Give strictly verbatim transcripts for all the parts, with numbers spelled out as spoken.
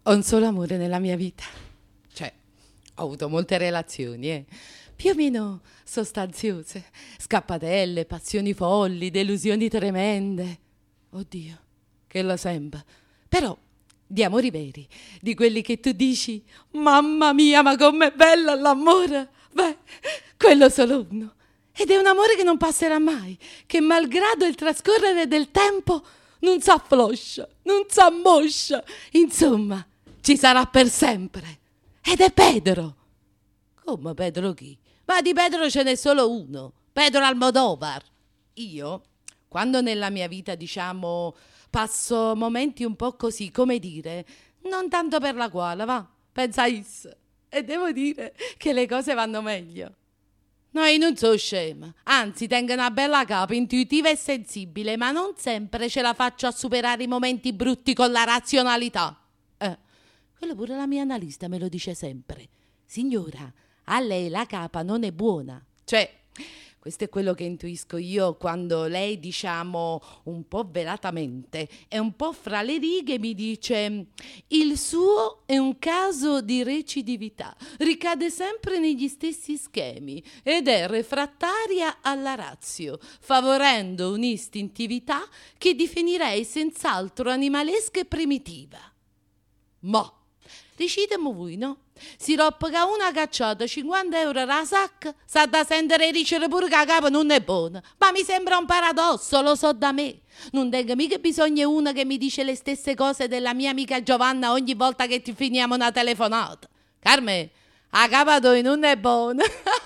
Ho un solo amore nella mia vita. Cioè, ho avuto molte relazioni, eh. Più o meno sostanziose. Scappatelle, passioni folli, delusioni tremende. Oddio, che lo sembra. Però, di amori veri, di quelli che tu dici, mamma mia, ma com'è bella l'amore. Beh, quello solo uno. Ed è un amore che non passerà mai, che malgrado il trascorrere del tempo non s'affloscia, non s'ammoscia. Insomma, ci sarà per sempre. Ed è Pedro. Come Pedro chi? Ma di Pedro ce n'è solo uno, Pedro Almodovar. Io, quando nella mia vita, diciamo, passo momenti un po' così, come dire, non tanto per la quale, va, pensa a isso. E devo dire che le cose vanno meglio. No, io non so scema, anzi tengo una bella capa, intuitiva e sensibile, ma non sempre ce la faccio a superare i momenti brutti con la razionalità. Eh, quello pure la mia analista me lo dice sempre. Signora, a lei la capa non è buona. Cioè, questo è quello che intuisco io quando lei, diciamo, un po' velatamente e un po' fra le righe mi dice: il suo è un caso di recidività, ricade sempre negli stessi schemi ed è refrattaria alla ratio, favorendo un'istintività che definirei senz'altro animalesca e primitiva. Ma decidemo voi, no? Si roppa una cacciata, cinquanta euro la sacca, sa da sentire ricere pure che la capa non è buona. Ma mi sembra un paradosso, lo so da me. Non tengo mica bisogno una che mi dice le stesse cose della mia amica Giovanna ogni volta che ti finiamo una telefonata. Carme, la capa tua non è buona.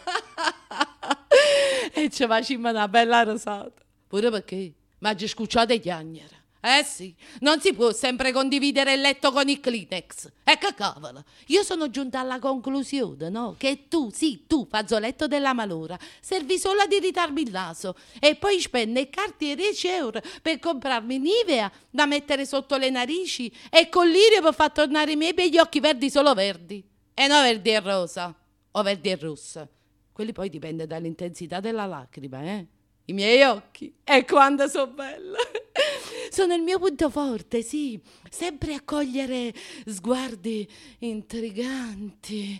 E ci facciamo una bella rosata. Pure perché? Ma ci scucciate chiagnere. Eh sì, non si può sempre condividere il letto con i Kleenex. E che cavolo, io sono giunta alla conclusione, no? Che tu, sì, tu, fazzoletto della malora, servi solo ad irritarmi il naso e poi spende carti e dieci euro per comprarmi Nivea da mettere sotto le narici e collirio per far tornare i miei begli occhi verdi solo verdi. E no verdi e rosa, o verdi e rossa. Quelli poi dipende dall'intensità della lacrima, eh? I miei occhi, e quando sono bella. Sono il mio punto forte, sì, sempre a cogliere sguardi intriganti.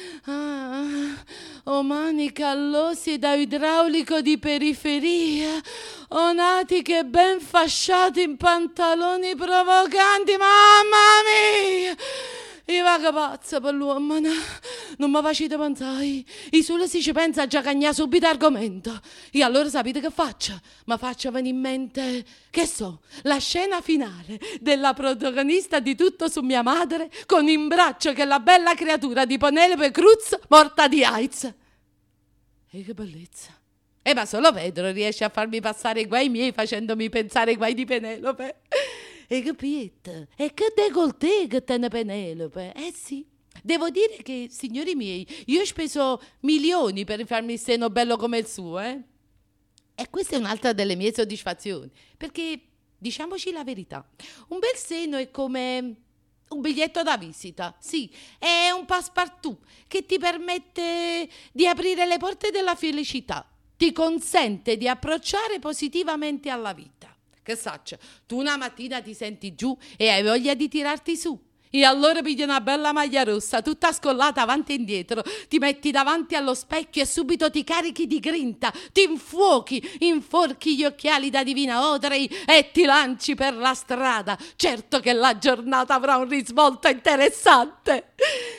Ah, o mani callosi da idraulico di periferia, o natiche ben fasciate in pantaloni provocanti, mamma mia! Io vado pazza per l'uomo, no? Non mi facete pensare. I sole si ci pensa già cagnà subito argomento. E allora sapete che faccio? Ma faccio venire in mente, che so, la scena finale della protagonista di Tutto su mia madre con in braccio che la bella creatura di Penelope Cruz morta di AIDS. E che bellezza. E ma solo Pedro riesce a farmi passare i guai miei facendomi pensare ai guai di Penelope. E capite? E che décolleté che tiene Penelope? Eh sì. Devo dire che, signori miei, io ho speso milioni per farmi il seno bello come il suo, eh? E questa è un'altra delle mie soddisfazioni. Perché, diciamoci la verità, un bel seno è come un biglietto da visita. Sì, è un passepartout che ti permette di aprire le porte della felicità. Ti consente di approcciare positivamente alla vita. Che saccia, tu una mattina ti senti giù e hai voglia di tirarti su. E allora pigli una bella maglia rossa, tutta scollata avanti e indietro, ti metti davanti allo specchio e subito ti carichi di grinta, ti infuochi, inforchi gli occhiali da Divina Audrey e ti lanci per la strada. Certo che la giornata avrà un risvolto interessante.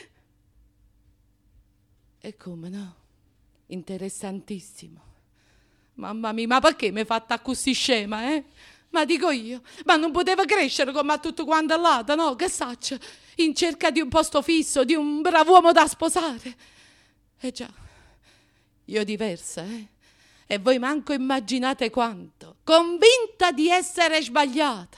E come no? Interessantissimo. Mamma mia, ma perché mi hai fatta così scema, eh? Ma dico io, ma non poteva crescere come a tutto quanto all'ata, no? Che saccia, in cerca di un posto fisso, di un bravo uomo da sposare. Eh già, io diversa, eh? E voi manco immaginate quanto, convinta di essere sbagliata.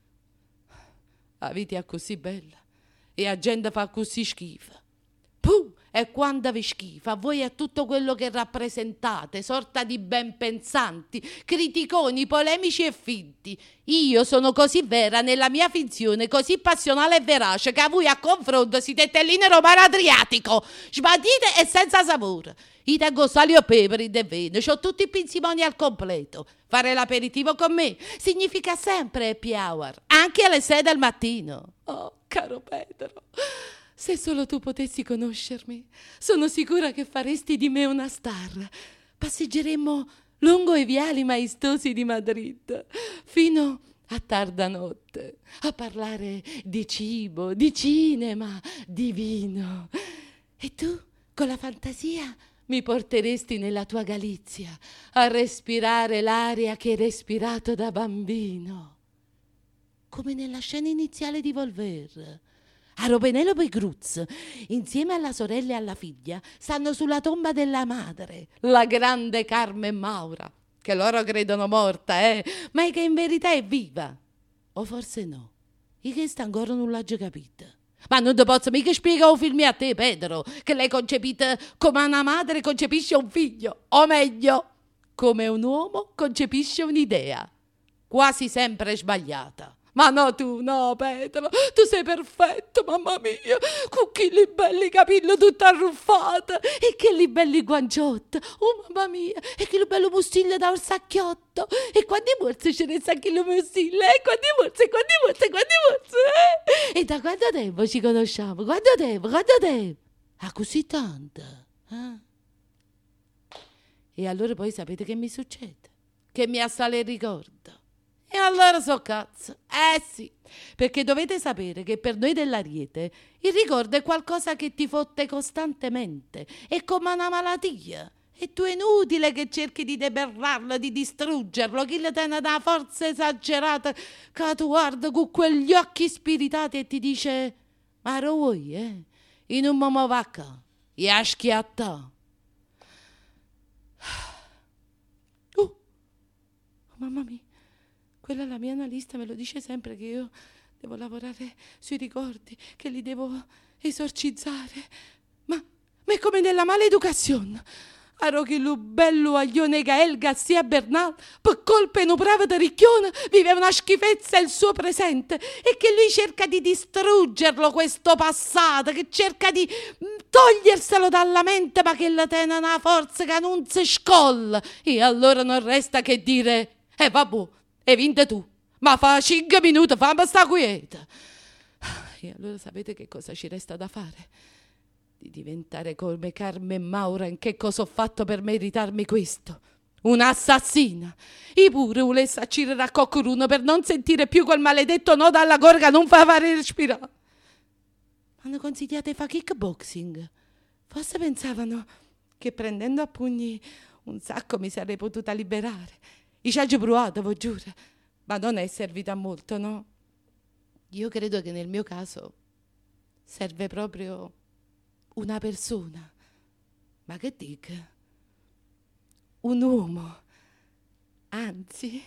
La vita è così bella e la gente fa così schifo. Puh! E quando vi schifa, voi è tutto quello che rappresentate, sorta di ben pensanti, criticoni, polemici e finti. Io sono così vera nella mia finzione, così passionale e verace, che a voi a confronto siete telline romano adriatico, sbadite e senza sapore. Io tengo sali e pepe e vene, c'ho tutti i pinsimoni al completo. Fare l'aperitivo con me significa sempre happy hour, anche alle sei del mattino. Oh. caro Pedro, se solo tu potessi conoscermi, sono sicura che faresti di me una star. Passeggeremmo lungo i viali maestosi di Madrid, fino a tarda notte, a parlare di cibo, di cinema, di vino. E tu, con la fantasia, mi porteresti nella tua Galizia a respirare l'aria che hai respirato da bambino. Come nella scena iniziale di Volver. Aro Penelope Cruz, insieme alla sorella e alla figlia, stanno sulla tomba della madre, la grande Carmen Maura, che loro credono morta, eh, ma che in verità è viva. O forse no. E che sta ancora non l'ha già capito. Ma non ti posso mica spiegare un film a te, Pedro, che l'hai concepita come una madre concepisce un figlio, o meglio, come un uomo concepisce un'idea, quasi sempre sbagliata. Ma no, tu no, Pedro, tu sei perfetto, mamma mia, con che belli capelli tutta arruffata, e che li belli guanciotti, oh mamma mia, e che bello mustille da un sacchiotto, e quanti morsi ce ne sa che lo mustille, e quanti morsi, quanti morsi, quanti morsi, eh? E da quanto tempo ci conosciamo, quanto tempo, quanto tempo? Ah, così tanto, eh? E allora poi sapete che mi succede? Che mi assale il ricordo. E allora so cazzo, eh sì, perché dovete sapere che per noi dell'Ariete il ricordo è qualcosa che ti fotte costantemente, è come una malattia, e tu è inutile che cerchi di deberrarlo, di distruggerlo, chi le tiene da forza esagerata, che tu guarda con quegli occhi spiritati e ti dice, ma lo vuoi, eh? In un momo vacca, e a schiatta. Oh, mamma mia. Quella è la mia analista, me lo dice sempre che io devo lavorare sui ricordi, che li devo esorcizzare. Ma, ma è come nella maleducazione. Aro che lo bello aglione Gael Garcia Bernal, per colpa in brava da ricchione, vive una schifezza il suo presente, e che lui cerca di distruggerlo questo passato, che cerca di toglierselo dalla mente, ma che la tiene una forza che non si scolla. E allora non resta che dire, eh vabbè, hai vinto tu, ma fa cinque minuti, fammi sta quieta. E allora sapete che cosa ci resta da fare? Di diventare come Carmen Maura. In che cosa ho fatto per meritarmi questo? Un'assassina. E pure volessi accirere a coccoruno per non sentire più quel maledetto no dalla gorga, non fa fare respirare. Hanno consigliato di fare kickboxing. Forse pensavano che prendendo a pugni un sacco mi sarei potuta liberare. I ci ho provato, vi giuro, ma non è servito a molto, no? Io credo che nel mio caso serve proprio una persona, ma che dica? Un uomo, anzi,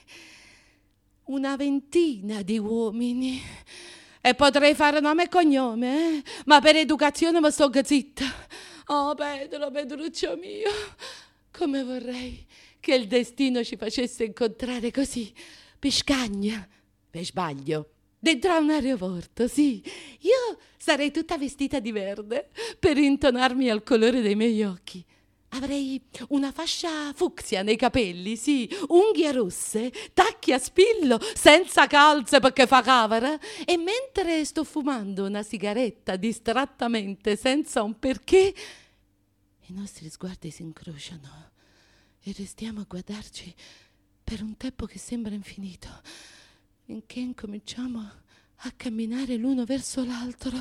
una ventina di uomini. E potrei fare nome e cognome, eh? Ma per educazione mi sto zitta. Oh, Pedro, Pedruccio mio, come vorrei che il destino ci facesse incontrare così, per scagna, per sbaglio, dentro a un aeroporto, sì. Io sarei tutta vestita di verde per intonarmi al colore dei miei occhi. Avrei una fascia fucsia nei capelli, sì, unghie rosse, tacchi a spillo, senza calze perché fa cavara, e mentre sto fumando una sigaretta distrattamente, senza un perché, i nostri sguardi si incrociano. E restiamo a guardarci per un tempo che sembra infinito, finché incominciamo a camminare l'uno verso l'altro,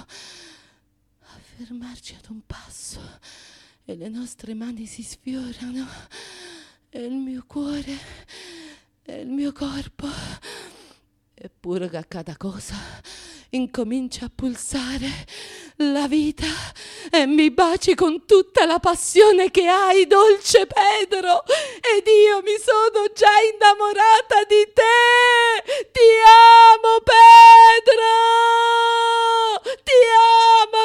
a fermarci ad un passo, e le nostre mani si sfiorano, e il mio cuore, e il mio corpo, eppure che a cada cosa incomincia a pulsare la vita e mi baci con tutta la passione che hai, dolce Pedro, ed io mi sono già innamorata di te. Ti amo, Pedro, ti amo,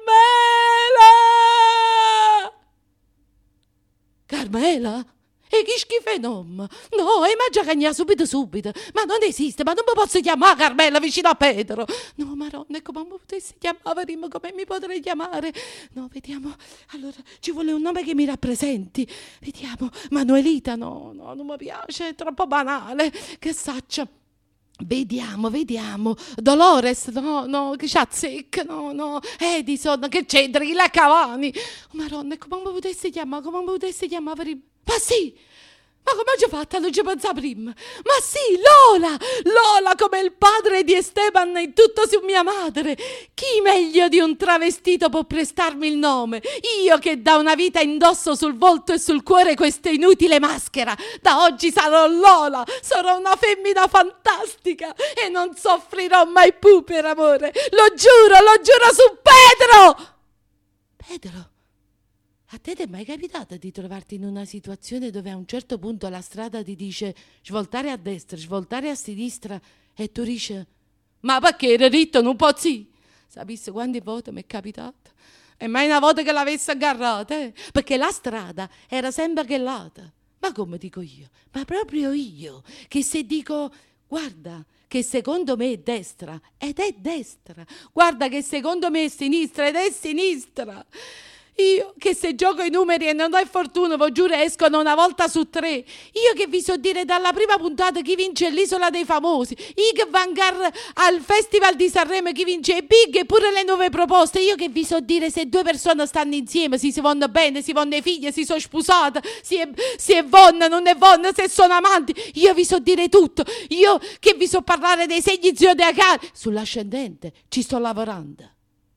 Carmela. Carmela? E che schifo è nome? No, e mangia cagnà subito subito. Ma non esiste, ma non mi posso chiamare Carmela vicino a Pedro. No, Maronna, come mi potessi chiamare, Rima, come mi potrei chiamare? No, vediamo. Allora, ci vuole un nome che mi rappresenti. Vediamo. Manuelita, no, no, non mi piace, è troppo banale. Che saccia? Vediamo, vediamo. Dolores, no, no, che c'ha zecca, no, no. Edison, che c'entri, la Cavani. Oh, Maronna, come mi potessi chiamare, come mi potessi chiamare prima? Ma sì! Ma come ci ho fatto a non ci pensare prima? Ma sì, Lola! Lola come il padre di Esteban e tutto su mia madre! Chi meglio di un travestito può prestarmi il nome? Io che da una vita indosso sul volto e sul cuore questa inutile maschera. Da oggi sarò Lola! Sarò una femmina fantastica e non soffrirò mai più per amore! Lo giuro, lo giuro su Pedro! Pedro? A te ti è mai capitato di trovarti in una situazione dove a un certo punto la strada ti dice svoltare a destra, svoltare a sinistra e tu dici ma perché era ritto non pozzi? Sapesse quante volte mi è capitato? E mai una volta che l'avessi agarrata, eh? Perché la strada era sempre quell'altra. Ma come dico io? Ma proprio io, che se dico guarda che secondo me è destra ed è destra, guarda che secondo me è sinistra ed è sinistra. Io che se gioco i numeri e non ho fortuna, vi giuro, escono una volta su tre. Io che vi so dire dalla prima puntata chi vince l'Isola dei Famosi. Io che vangar al Festival di Sanremo chi vince i Big e pure le nuove proposte. Io che vi so dire se due persone stanno insieme, si si vanno bene, si vanno figlie, si sono sposate, si è, si è vonna, non è vonna, se sono amanti. Io vi so dire tutto. Io che vi so parlare dei segni zodiacali. Sull'ascendente ci sto lavorando.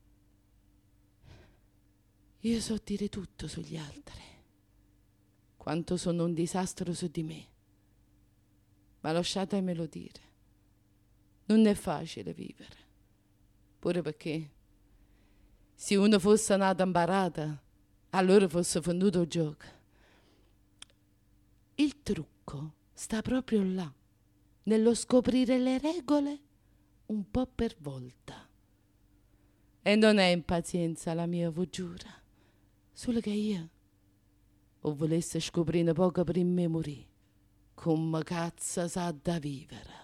Io so dire tutto sugli altri, quanto sono un disastro su di me. Ma lasciatemelo dire, non è facile vivere, pure perché se uno fosse nato imparata, allora fosse fonduto il gioco. Il trucco sta proprio là, nello scoprire le regole un po' per volta. E non è impazienza la mia, vi giuro. Solo che io o volesse scoprire poco prima di morire come cazzo sa da vivere.